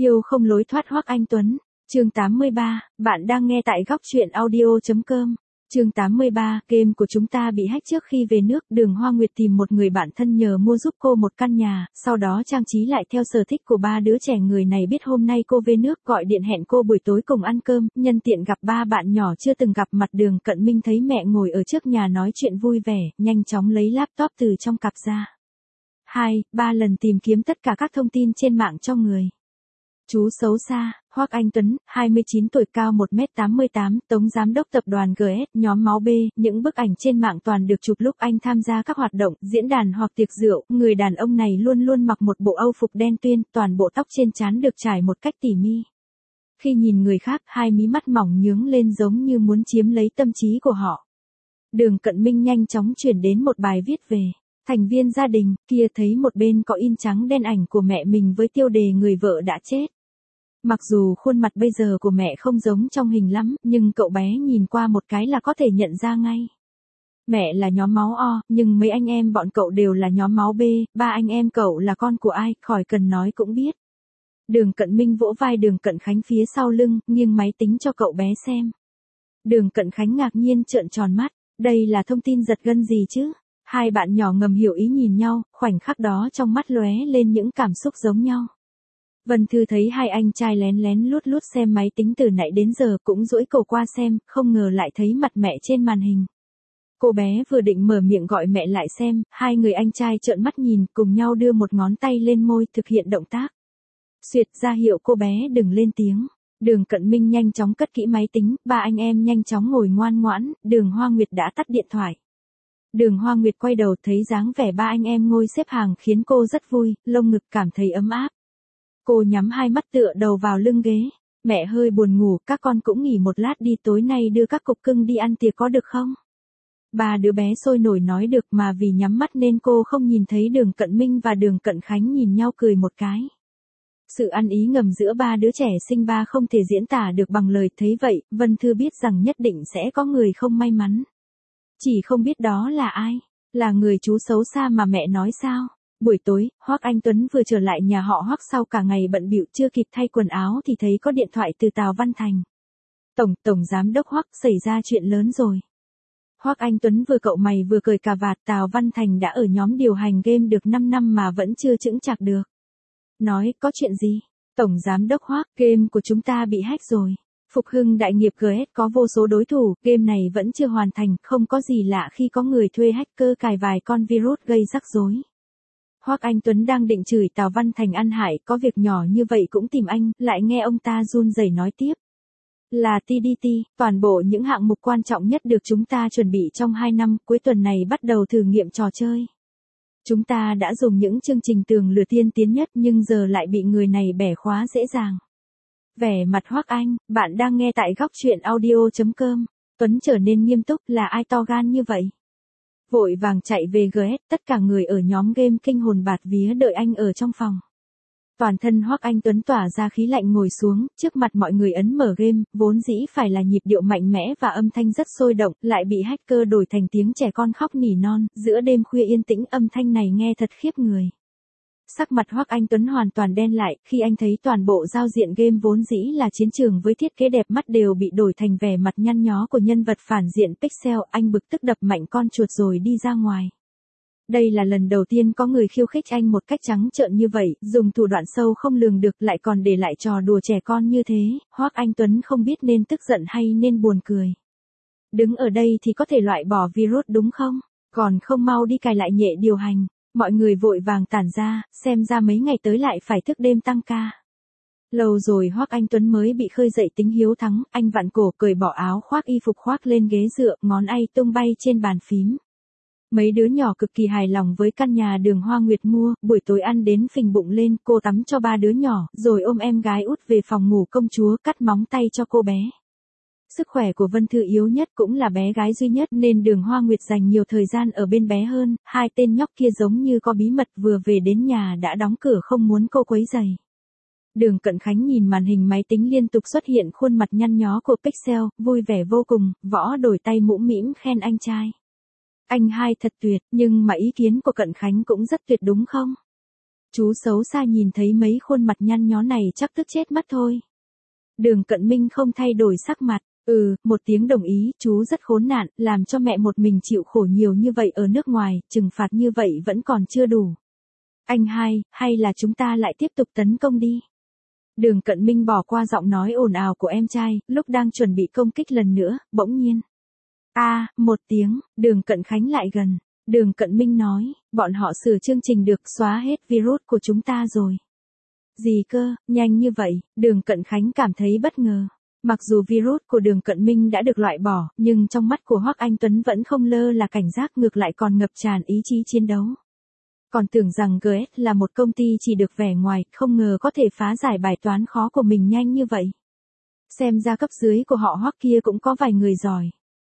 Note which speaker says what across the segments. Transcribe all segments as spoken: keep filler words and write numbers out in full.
Speaker 1: Yêu không lối thoát Hoắc Anh Tuấn. Chương tám mươi ba, bạn đang nghe tại góc truyện audio.com. Chương tám mươi ba, game của chúng ta bị hack. Trước khi về nước, Đường Hoa Nguyệt tìm một người bạn thân nhờ mua giúp cô một căn nhà, sau đó trang trí lại theo sở thích của ba đứa trẻ. Người này biết hôm nay cô về nước, gọi điện hẹn cô buổi tối cùng ăn cơm, nhân tiện gặp ba bạn nhỏ chưa từng gặp mặt. Đường Cận Minh thấy mẹ ngồi ở trước nhà nói chuyện vui vẻ, nhanh chóng lấy laptop từ trong cặp ra. Hai, ba lần tìm kiếm tất cả các thông tin trên mạng cho người chú xấu xa, Hoắc Anh Tuấn, hai mươi chín tuổi, cao một mét tám mươi tám, tổng giám đốc tập đoàn giê ét, nhóm máu B. Những bức ảnh trên mạng toàn được chụp lúc anh tham gia các hoạt động, diễn đàn hoặc tiệc rượu. Người đàn ông này luôn luôn mặc một bộ âu phục đen tuyền, toàn bộ tóc trên trán được trải một cách tỉ mỉ. Khi nhìn người khác, hai mí mắt mỏng nhướng lên giống như muốn chiếm lấy tâm trí của họ. Đường Cận Minh nhanh chóng chuyển đến một bài viết về thành viên gia đình, kia thấy một bên có in trắng đen ảnh của mẹ mình với tiêu đề người vợ đã chết. Mặc dù khuôn mặt bây giờ của mẹ không giống trong hình lắm, nhưng cậu bé nhìn qua một cái là có thể nhận ra ngay. Mẹ là nhóm máu O, nhưng mấy anh em bọn cậu đều là nhóm máu B, ba anh em cậu là con của ai, khỏi cần nói cũng biết. Đường Cận Minh vỗ vai Đường Cận Khánh phía sau lưng, nghiêng máy tính cho cậu bé xem. Đường Cận Khánh ngạc nhiên trợn tròn mắt, đây là thông tin giật gân gì chứ? Hai bạn nhỏ ngầm hiểu ý nhìn nhau, khoảnh khắc đó trong mắt lóe lên những cảm xúc giống nhau. Vân Thư thấy hai anh trai lén lén lút lút xem máy tính từ nãy đến giờ, cũng duỗi cổ qua xem, không ngờ lại thấy mặt mẹ trên màn hình. Cô bé vừa định mở miệng gọi mẹ lại xem, hai người anh trai trợn mắt nhìn, cùng nhau đưa một ngón tay lên môi thực hiện động tác xuyệt ra hiệu cô bé đừng lên tiếng. Đường Cận Minh nhanh chóng cất kỹ máy tính, ba anh em nhanh chóng ngồi ngoan ngoãn. Đường Hoa Nguyệt đã tắt điện thoại. Đường Hoa Nguyệt quay đầu thấy dáng vẻ ba anh em ngồi xếp hàng khiến cô rất vui, lông ngực cảm thấy ấm áp. Cô nhắm hai mắt tựa đầu vào lưng ghế. Mẹ hơi buồn ngủ, các con cũng nghỉ một lát đi, tối nay đưa các cục cưng đi ăn tiệc có được không? Ba đứa bé sôi nổi nói được, mà vì nhắm mắt nên cô không nhìn thấy Đường Cận Minh và Đường Cận Khánh nhìn nhau cười một cái. Sự ăn ý ngầm giữa ba đứa trẻ sinh ba không thể diễn tả được bằng lời. Thấy vậy, Vân Thư biết rằng nhất định sẽ có người không may mắn. Chỉ không biết đó là ai, là người chú xấu xa mà mẹ nói sao? Buổi tối, Hoắc Anh Tuấn vừa trở lại nhà họ Hoắc sau cả ngày bận bịu, chưa kịp thay quần áo thì thấy có điện thoại từ Tào Văn Thành. Tổng, tổng giám đốc Hoắc, xảy ra chuyện lớn rồi. Hoắc Anh Tuấn vừa cậu mày vừa cười cà vạt, Tào Văn Thành đã ở nhóm điều hành game được năm năm mà vẫn chưa chững chạc được. Nói, có chuyện gì? Tổng giám đốc Hoắc, game của chúng ta bị hack rồi. Phục hưng đại nghiệp giê ét có vô số đối thủ, game này vẫn chưa hoàn thành, không có gì lạ khi có người thuê hacker cài vài con virus gây rắc rối. Hoắc Anh Tuấn đang định chửi Tào Văn Thành ăn hại, có việc nhỏ như vậy cũng tìm anh, lại nghe ông ta run rẩy nói tiếp. Là tê đê tê, toàn bộ những hạng mục quan trọng nhất được chúng ta chuẩn bị trong hai năm, cuối tuần này bắt đầu thử nghiệm trò chơi. Chúng ta đã dùng những chương trình tường lửa tiên tiến nhất nhưng giờ lại bị người này bẻ khóa dễ dàng. Vẻ mặt Hoắc Anh, bạn đang nghe tại góc truyện audio.com. Tuấn trở nên nghiêm túc, là ai to gan như vậy? Vội vàng chạy về giê ét, tất cả người ở nhóm game kinh hồn bạt vía đợi anh ở trong phòng. Toàn thân Hoắc Anh Tuấn tỏa ra khí lạnh ngồi xuống, trước mặt mọi người ấn mở game, vốn dĩ phải là nhịp điệu mạnh mẽ và âm thanh rất sôi động, lại bị hacker đổi thành tiếng trẻ con khóc nỉ non, giữa đêm khuya yên tĩnh âm thanh này nghe thật khiếp người. Sắc mặt Hoắc Anh Tuấn hoàn toàn đen lại, khi anh thấy toàn bộ giao diện game vốn dĩ là chiến trường với thiết kế đẹp mắt đều bị đổi thành vẻ mặt nhăn nhó của nhân vật phản diện pixel, anh bực tức đập mạnh con chuột rồi đi ra ngoài. Đây là lần đầu tiên có người khiêu khích anh một cách trắng trợn như vậy, dùng thủ đoạn sâu không lường được lại còn để lại trò đùa trẻ con như thế, Hoắc Anh Tuấn không biết nên tức giận hay nên buồn cười. Đứng ở đây thì có thể loại bỏ virus đúng không? Còn không mau đi cài lại nhệ điều hành. Mọi người vội vàng tản ra, xem ra mấy ngày tới lại phải thức đêm tăng ca. Lâu rồi Hoắc Anh Tuấn mới bị khơi dậy tính hiếu thắng, anh vặn cổ cởi bỏ áo khoác y phục khoác lên ghế dựa, ngón tay tung bay trên bàn phím. Mấy đứa nhỏ cực kỳ hài lòng với căn nhà Đường Hoa Nguyệt mua, buổi tối ăn đến phình bụng lên, cô tắm cho ba đứa nhỏ, rồi ôm em gái út về phòng ngủ công chúa, cắt móng tay cho cô bé. Sức khỏe của Vân Thư yếu nhất cũng là bé gái duy nhất nên Đường Hoa Nguyệt dành nhiều thời gian ở bên bé hơn, hai tên nhóc kia giống như có bí mật vừa về đến nhà đã đóng cửa không muốn cô quấy rầy. Đường Cận Khánh nhìn màn hình máy tính liên tục xuất hiện khuôn mặt nhăn nhó của pixel, vui vẻ vô cùng, Võ đổi tay mũm mĩm khen anh trai. Anh hai thật tuyệt, nhưng mà ý kiến của Cận Khánh cũng rất tuyệt đúng không? Chú xấu xa nhìn thấy mấy khuôn mặt nhăn nhó này chắc tức chết mất thôi. Đường Cận Minh không thay đổi sắc mặt. Ừ, một tiếng đồng ý, chú rất khốn nạn, làm cho mẹ một mình chịu khổ nhiều như vậy ở nước ngoài, trừng phạt như vậy vẫn còn chưa đủ. Anh hai, hay là chúng ta lại tiếp tục tấn công đi. Đường Cận Minh bỏ qua giọng nói ồn ào của em trai, lúc đang chuẩn bị công kích lần nữa, bỗng nhiên. A, à, một tiếng, Đường Cận Khánh lại gần. Đường Cận Minh nói, bọn họ sửa chương trình được xóa hết virus của chúng ta rồi. Gì cơ, nhanh như vậy, Đường Cận Khánh cảm thấy bất ngờ. Mặc dù virus của Đường Cận Minh đã được loại bỏ, nhưng trong mắt của Hoắc Anh Tuấn vẫn không lơ là cảnh giác, ngược lại còn ngập tràn ý chí chiến đấu. Còn tưởng rằng giê ét là một công ty chỉ được vẻ ngoài, không ngờ có thể phá giải bài toán khó của mình nhanh như vậy. Xem ra cấp dưới của họ Hoắc kia cũng có vài người giỏi.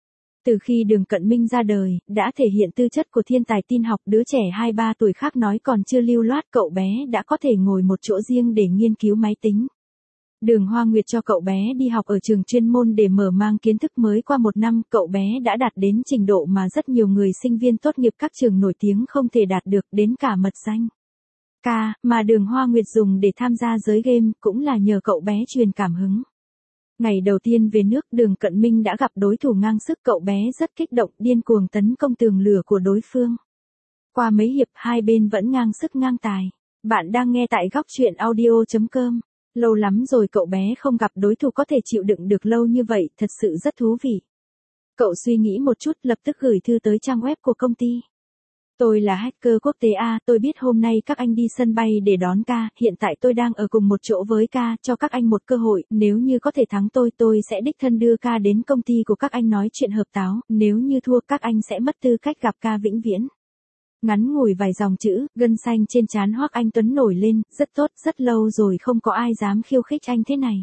Speaker 1: Từ khi Đường Cận Minh ra đời, đã thể hiện tư chất của thiên tài tin học, đứa trẻ hai ba tuổi khác nói còn chưa lưu loát, cậu bé đã có thể ngồi một chỗ riêng để nghiên cứu máy tính. Đường Hoa Nguyệt cho cậu bé đi học ở trường chuyên môn để mở mang kiến thức mới, qua một năm, cậu bé đã đạt đến trình độ mà rất nhiều người sinh viên tốt nghiệp các trường nổi tiếng không thể đạt được, đến cả mật danh K, mà Đường Hoa Nguyệt dùng để tham gia giới game, cũng là nhờ cậu bé truyền cảm hứng. Ngày đầu tiên về nước, Đường Cận Minh đã gặp đối thủ ngang sức, cậu bé rất kích động, điên cuồng tấn công tường lửa của đối phương. Qua mấy hiệp, hai bên vẫn ngang sức ngang tài. Bạn đang nghe tại góc truyện audio chấm com. Lâu lắm rồi cậu bé không gặp đối thủ có thể chịu đựng được lâu như vậy, thật sự rất thú vị. Cậu suy nghĩ một chút, lập tức gửi thư tới trang web của công ty. Tôi là hacker quốc tế A, tôi biết hôm nay các anh đi sân bay để đón K, hiện tại tôi đang ở cùng một chỗ với K, cho các anh một cơ hội, nếu như có thể thắng tôi, tôi sẽ đích thân đưa K đến công ty của các anh nói chuyện hợp táo, nếu như thua các anh sẽ mất tư cách gặp K vĩnh viễn. Ngắn ngủi vài dòng chữ, gân xanh trên trán Hoắc Anh Tuấn nổi lên, rất tốt, rất lâu rồi không có ai dám khiêu khích anh thế này.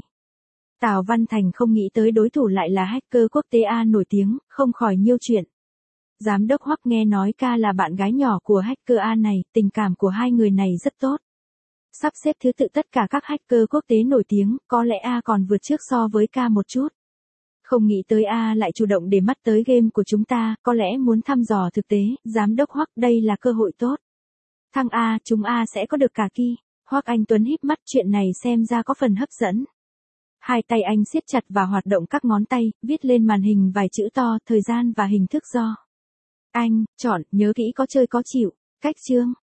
Speaker 1: Tào Văn Thành không nghĩ tới đối thủ lại là hacker quốc tế A nổi tiếng, không khỏi nhiêu chuyện. Giám đốc Hoắc nghe nói K là bạn gái nhỏ của hacker A này, tình cảm của hai người này rất tốt. Sắp xếp thứ tự tất cả các hacker quốc tế nổi tiếng, có lẽ A còn vượt trước so với K một chút. Không nghĩ tới A lại chủ động để mắt tới game của chúng ta, có lẽ muốn thăm dò thực tế, giám đốc Hoắc, đây là cơ hội tốt. Thằng A, chúng A sẽ có được cả kỳ. Hoắc Anh Tuấn híp mắt, chuyện này xem ra có phần hấp dẫn. Hai tay anh siết chặt và hoạt động các ngón tay, viết lên màn hình vài chữ to, thời gian và hình thức do. Anh, chọn, nhớ kỹ có chơi có chịu, cách chương.